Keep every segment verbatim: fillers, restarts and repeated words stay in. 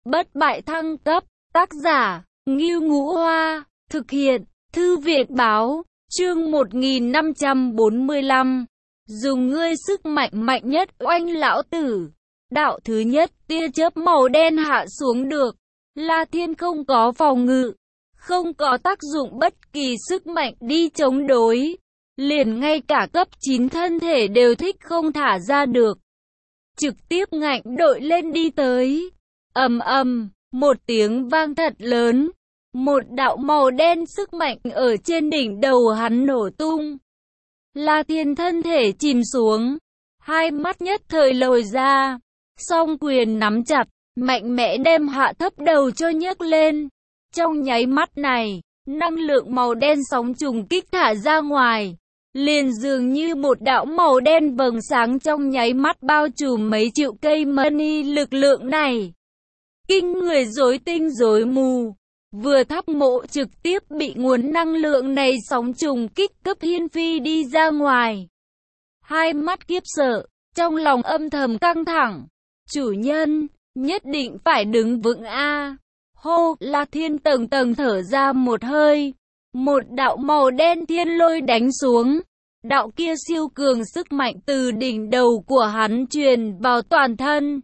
bất bại thăng cấp, tác giả, Ngưu Ngũ Hoa, thực hiện, Thư viện Báo, chương một nghìn năm trăm bốn mươi lăm. Dùng ngươi sức mạnh mạnh nhất oanh lão tử. Đạo thứ nhất, tia chớp màu đen hạ xuống được. La Thiên không có phòng ngự, không có tác dụng bất kỳ sức mạnh đi chống đối. Liền ngay cả cấp chín thân thể đều thích không thả ra được. Trực tiếp ngạnh đội lên đi tới. Ầm ầm, một tiếng vang thật lớn. Một đạo màu đen sức mạnh ở trên đỉnh đầu hắn nổ tung. La Thiên thân thể chìm xuống, hai mắt nhất thời lồi ra, song quyền nắm chặt, mạnh mẽ đem hạ thấp đầu cho nhấc lên. Trong nháy mắt này, năng lượng màu đen sóng trùng kích thả ra ngoài, liền dường như một đạo màu đen vầng sáng trong nháy mắt bao trùm mấy triệu cây mani lực lượng này. Kinh người rối tinh rối mù. Vừa thắp mộ trực tiếp bị nguồn năng lượng này sóng trùng kích cấp hiên phi đi ra ngoài. Hai mắt khiếp sợ, trong lòng âm thầm căng thẳng. Chủ nhân, nhất định phải đứng vững a. Hô, La Thiên tầng tầng thở ra một hơi. Một đạo màu đen thiên lôi đánh xuống. Đạo kia siêu cường sức mạnh từ đỉnh đầu của hắn truyền vào toàn thân.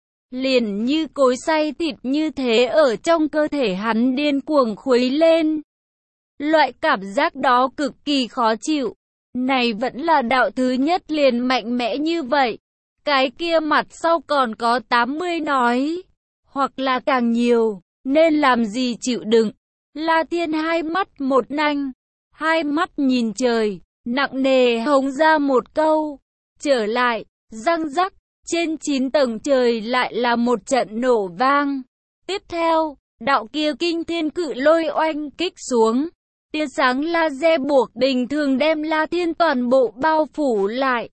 Liền như cối xay thịt như thế ở trong cơ thể hắn điên cuồng khuấy lên. Loại cảm giác đó cực kỳ khó chịu. Này vẫn là đạo thứ nhất liền mạnh mẽ như vậy. Cái kia mặt sau còn có tám mươi nói. Hoặc là càng nhiều, nên làm gì chịu đựng. La Thiên hai mắt một nanh. Hai mắt nhìn trời, nặng nề hống ra một câu. Trở lại, răng rắc. Trên chín tầng trời lại là một trận nổ vang. Tiếp theo, đạo kia kinh thiên cự lôi oanh kích xuống. Tia sáng laser buộc bình thường đem La Thiên toàn bộ bao phủ lại.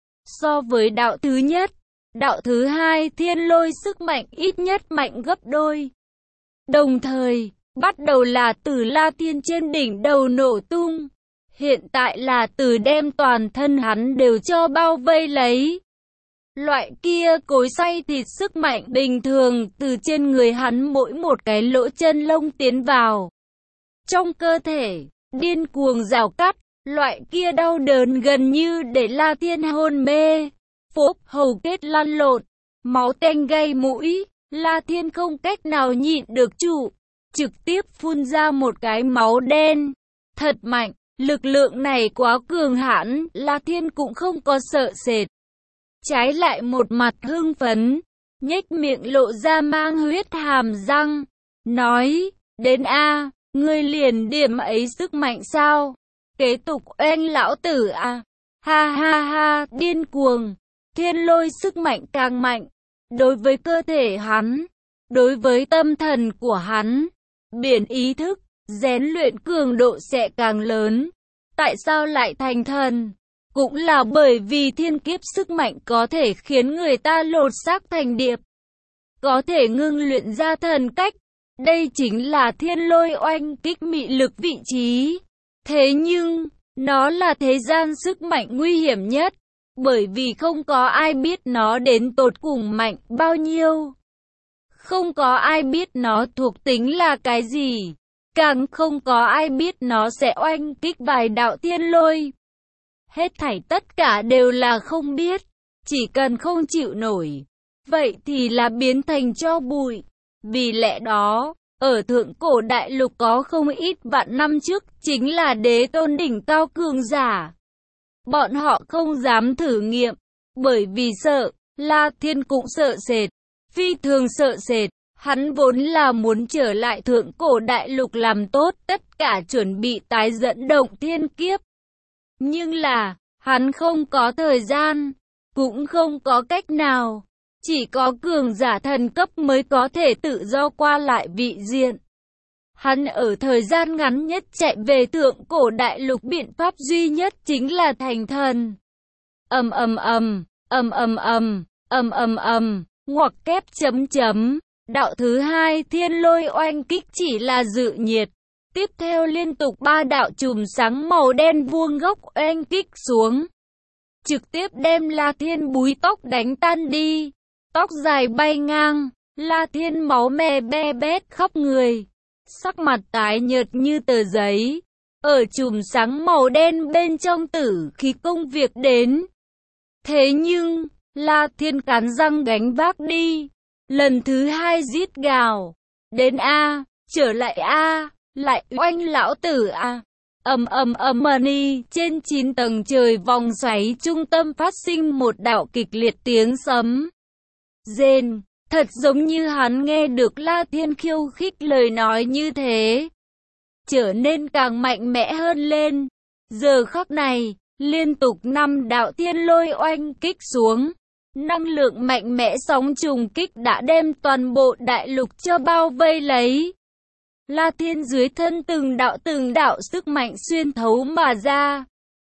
So với đạo thứ nhất, đạo thứ hai thiên lôi sức mạnh ít nhất mạnh gấp đôi. Đồng thời, bắt đầu là từ La Thiên trên đỉnh đầu nổ tung. Hiện tại là từ đem toàn thân hắn đều cho bao vây lấy. Loại kia cối xay thịt sức mạnh bình thường từ trên người hắn mỗi một cái lỗ chân lông tiến vào. Trong cơ thể, điên cuồng rào cắt, loại kia đau đớn gần như để La Thiên hôn mê. Phốp hầu kết lăn lộn, máu tanh gây mũi, La Thiên không cách nào nhịn được trụ, trực tiếp phun ra một cái máu đen. Thật mạnh, lực lượng này quá cường hãn, La Thiên cũng không có sợ sệt. Trái lại một mặt hưng phấn, nhếch miệng lộ ra mang huyết hàm răng, nói, đến a, ngươi liền điểm ấy sức mạnh sao? Kế tục oanh lão tử à? Ha ha ha, điên cuồng, thiên lôi sức mạnh càng mạnh, đối với cơ thể hắn, đối với tâm thần của hắn, biển ý thức, rèn luyện cường độ sẽ càng lớn. Tại sao lại thành thần? Cũng là bởi vì thiên kiếp sức mạnh có thể khiến người ta lột xác thành điệp. Có thể ngưng luyện ra thần cách. Đây chính là thiên lôi oanh kích mị lực vị trí. Thế nhưng, nó là thế gian sức mạnh nguy hiểm nhất. Bởi vì không có ai biết nó đến tột cùng mạnh bao nhiêu. Không có ai biết nó thuộc tính là cái gì. Càng không có ai biết nó sẽ oanh kích vài đạo thiên lôi. Hết thảy tất cả đều là không biết, chỉ cần không chịu nổi, vậy thì là biến thành tro bụi. Vì lẽ đó, ở thượng cổ đại lục có không ít vạn năm trước, chính là đế tôn đỉnh cao cường giả. Bọn họ không dám thử nghiệm, bởi vì sợ, La Thiên cũng sợ sệt, phi thường sợ sệt. Hắn vốn là muốn trở lại thượng cổ đại lục làm tốt tất cả chuẩn bị tái dẫn động thiên kiếp. Nhưng là, hắn không có thời gian, cũng không có cách nào. Chỉ có cường giả thần cấp mới có thể tự do qua lại vị diện. Hắn ở thời gian ngắn nhất chạy về thượng cổ đại lục biện pháp duy nhất chính là thành thần. Ầm ầm ầm, ầm ầm ầm, ầm ầm ầm, ngoặc kép chấm chấm. Đạo thứ hai thiên lôi oanh kích chỉ là dự nhiệt. Tiếp theo liên tục ba đạo chùm sáng màu đen vuông góc oanh kích xuống. Trực tiếp đem La Thiên búi tóc đánh tan đi. Tóc dài bay ngang, La Thiên máu me be bét khắp người, sắc mặt tái nhợt như tờ giấy. Ở chùm sáng màu đen bên trong tử khí công việc đến. Thế nhưng, La Thiên cắn răng gánh vác đi. Lần thứ hai rít gào. Đến A, trở lại A, lại oanh lão tử A. Ầm ầm ầm money, trên chín tầng trời vòng xoáy trung tâm phát sinh một đạo kịch liệt tiếng sấm. Rên, thật giống như hắn nghe được La Thiên khiêu khích lời nói như thế. Trở nên càng mạnh mẽ hơn lên. Giờ khắc này, liên tục năm đạo thiên lôi oanh kích xuống. Năng lượng mạnh mẽ sóng trùng kích đã đem toàn bộ đại lục cho bao vây lấy. La Thiên dưới thân từng đạo từng đạo sức mạnh xuyên thấu mà ra.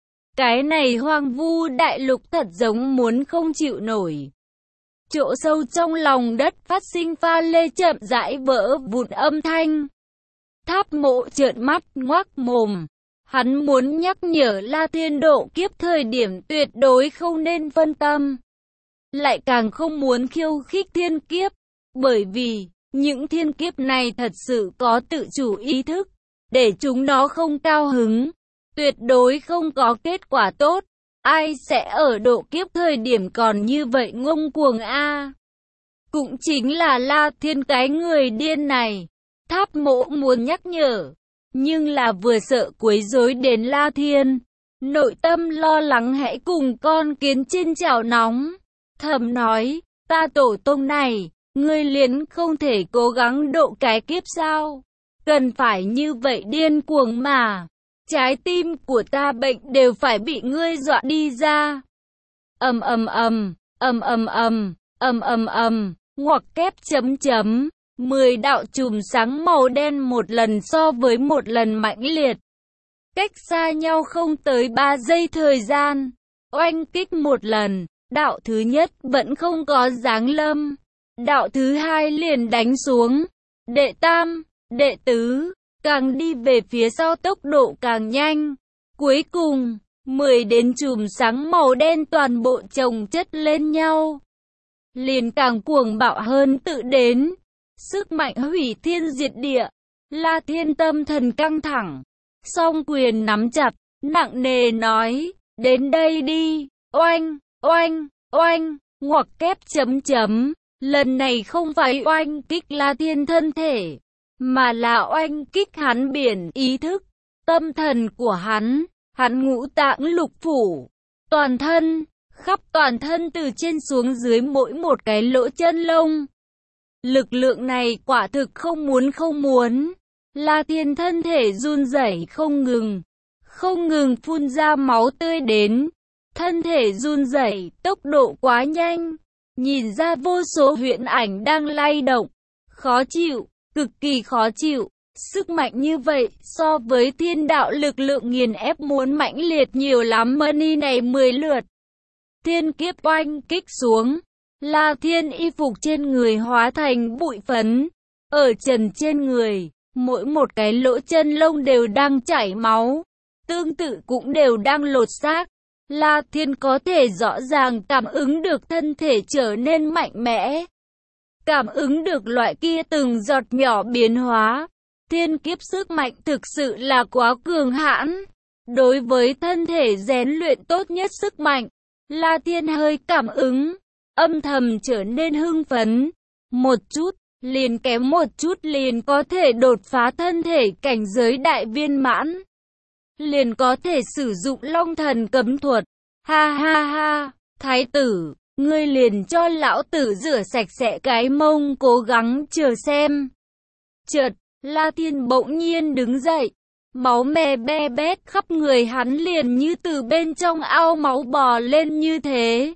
Cái này hoang vu đại lục thật giống muốn không chịu nổi. Chỗ sâu trong lòng đất phát sinh pha lê chậm rãi vỡ vụn âm thanh. Tháp Mộ trợn mắt ngoác mồm. Hắn muốn nhắc nhở La Thiên độ kiếp thời điểm tuyệt đối không nên phân tâm. Lại càng không muốn khiêu khích thiên kiếp. Bởi vì, những thiên kiếp này thật sự có tự chủ ý thức. Để chúng nó không cao hứng. Tuyệt đối không có kết quả tốt. Ai sẽ ở độ kiếp thời điểm còn như vậy ngông cuồng a? Cũng chính là La Thiên cái người điên này. Tháp Mộ muốn nhắc nhở, nhưng là vừa sợ quấy rối đến La Thiên. Nội tâm lo lắng hãy cùng con kiến trên chảo nóng. Thầm nói, ta tổ tông này, ngươi liền không thể cố gắng độ cái kiếp sao? Cần phải như vậy điên cuồng mà. Trái tim của ta bệnh đều phải bị ngươi dọa đi ra. Ầm ầm ầm, ầm ầm ầm, ầm ầm ầm, ngoặc kép chấm chấm. Mười đạo chùm sáng màu đen một lần so với một lần mãnh liệt. Cách xa nhau không tới ba giây thời gian. Oanh kích một lần, đạo thứ nhất vẫn không có giáng lâm. Đạo thứ hai liền đánh xuống. Đệ tam, đệ tứ, càng đi về phía sau tốc độ càng nhanh. Cuối cùng, mười đến chùm sáng màu đen toàn bộ chồng chất lên nhau. Liền càng cuồng bạo hơn tự đến. Sức mạnh hủy thiên diệt địa. La Thiên tâm thần căng thẳng. Song quyền nắm chặt, nặng nề nói, đến đây đi, oanh, oanh, oanh, ngoặc kép chấm chấm. Lần này không phải oanh kích La Thiên thân thể, mà là oanh kích hắn biển ý thức, tâm thần của hắn, hắn ngũ tạng lục phủ, toàn thân, khắp toàn thân từ trên xuống dưới mỗi một cái lỗ chân lông. Lực lượng này quả thực không muốn không muốn. La Thiên thân thể run rẩy không ngừng, không ngừng phun ra máu tươi đến. Thân thể run rẩy, tốc độ quá nhanh. Nhìn ra vô số huyễn ảnh đang lay động. Khó chịu, cực kỳ khó chịu. Sức mạnh như vậy so với thiên đạo lực lượng nghiền ép muốn mãnh liệt nhiều lắm. Money này mười lượt. Thiên kiếp oanh kích xuống. La Thiên y phục trên người hóa thành bụi phấn. Ở trần trên người, mỗi một cái lỗ chân lông đều đang chảy máu. Tương tự cũng đều đang lột xác. La Thiên có thể rõ ràng cảm ứng được thân thể trở nên mạnh mẽ. Cảm ứng được loại kia từng giọt nhỏ biến hóa. Thiên kiếp sức mạnh thực sự là quá cường hãn. Đối với thân thể rèn luyện tốt nhất sức mạnh, La Thiên hơi cảm ứng. Âm thầm trở nên hưng phấn. Một chút, liền kém một chút liền có thể đột phá thân thể cảnh giới đại viên mãn. Liền có thể sử dụng long thần cấm thuật. Ha ha ha, thái tử, ngươi liền cho lão tử rửa sạch sẽ cái mông, cố gắng chờ xem. Chợt, La Thiên bỗng nhiên đứng dậy. Máu me be bét khắp người hắn liền như từ bên trong ao máu bò lên như thế.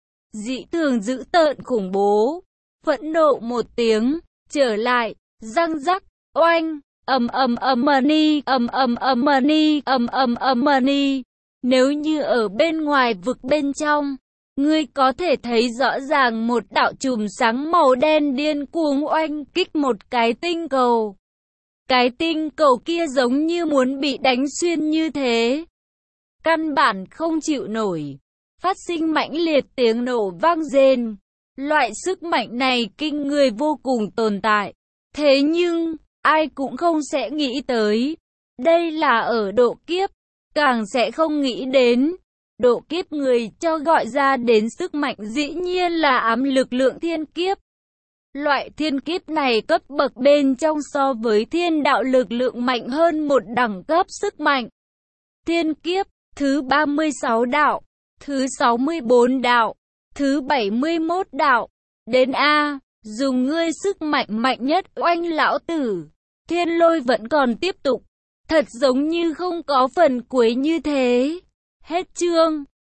Dị thường dữ tợn khủng bố. Phẫn nộ một tiếng, trở lại, răng rắc, oanh, ầm ầm ầm money, ầm ầm ầm money, ầm ầm ầm money. Nếu như ở bên ngoài vực bên trong, ngươi có thể thấy rõ ràng một đạo chùm sáng màu đen điên cuồng oanh kích một cái tinh cầu. Cái tinh cầu kia giống như muốn bị đánh xuyên như thế. Căn bản không chịu nổi. Phát sinh mãnh liệt tiếng nổ vang rền. Loại sức mạnh này kinh người vô cùng tồn tại. Thế nhưng, ai cũng không sẽ nghĩ tới. Đây là ở độ kiếp, càng sẽ không nghĩ đến. Độ kiếp người cho gọi ra đến sức mạnh dĩ nhiên là ám lực lượng thiên kiếp. Loại thiên kiếp này cấp bậc bên trong so với thiên đạo lực lượng mạnh hơn một đẳng cấp sức mạnh. Thiên kiếp, thứ ba mươi sáu đạo, thứ sáu mươi bốn đạo, thứ bảy mươi mốt đạo. Đến A, dùng ngươi sức mạnh mạnh nhất oanh lão tử. Thiên lôi vẫn còn tiếp tục. Thật giống như không có phần cuối như thế. Hết chương.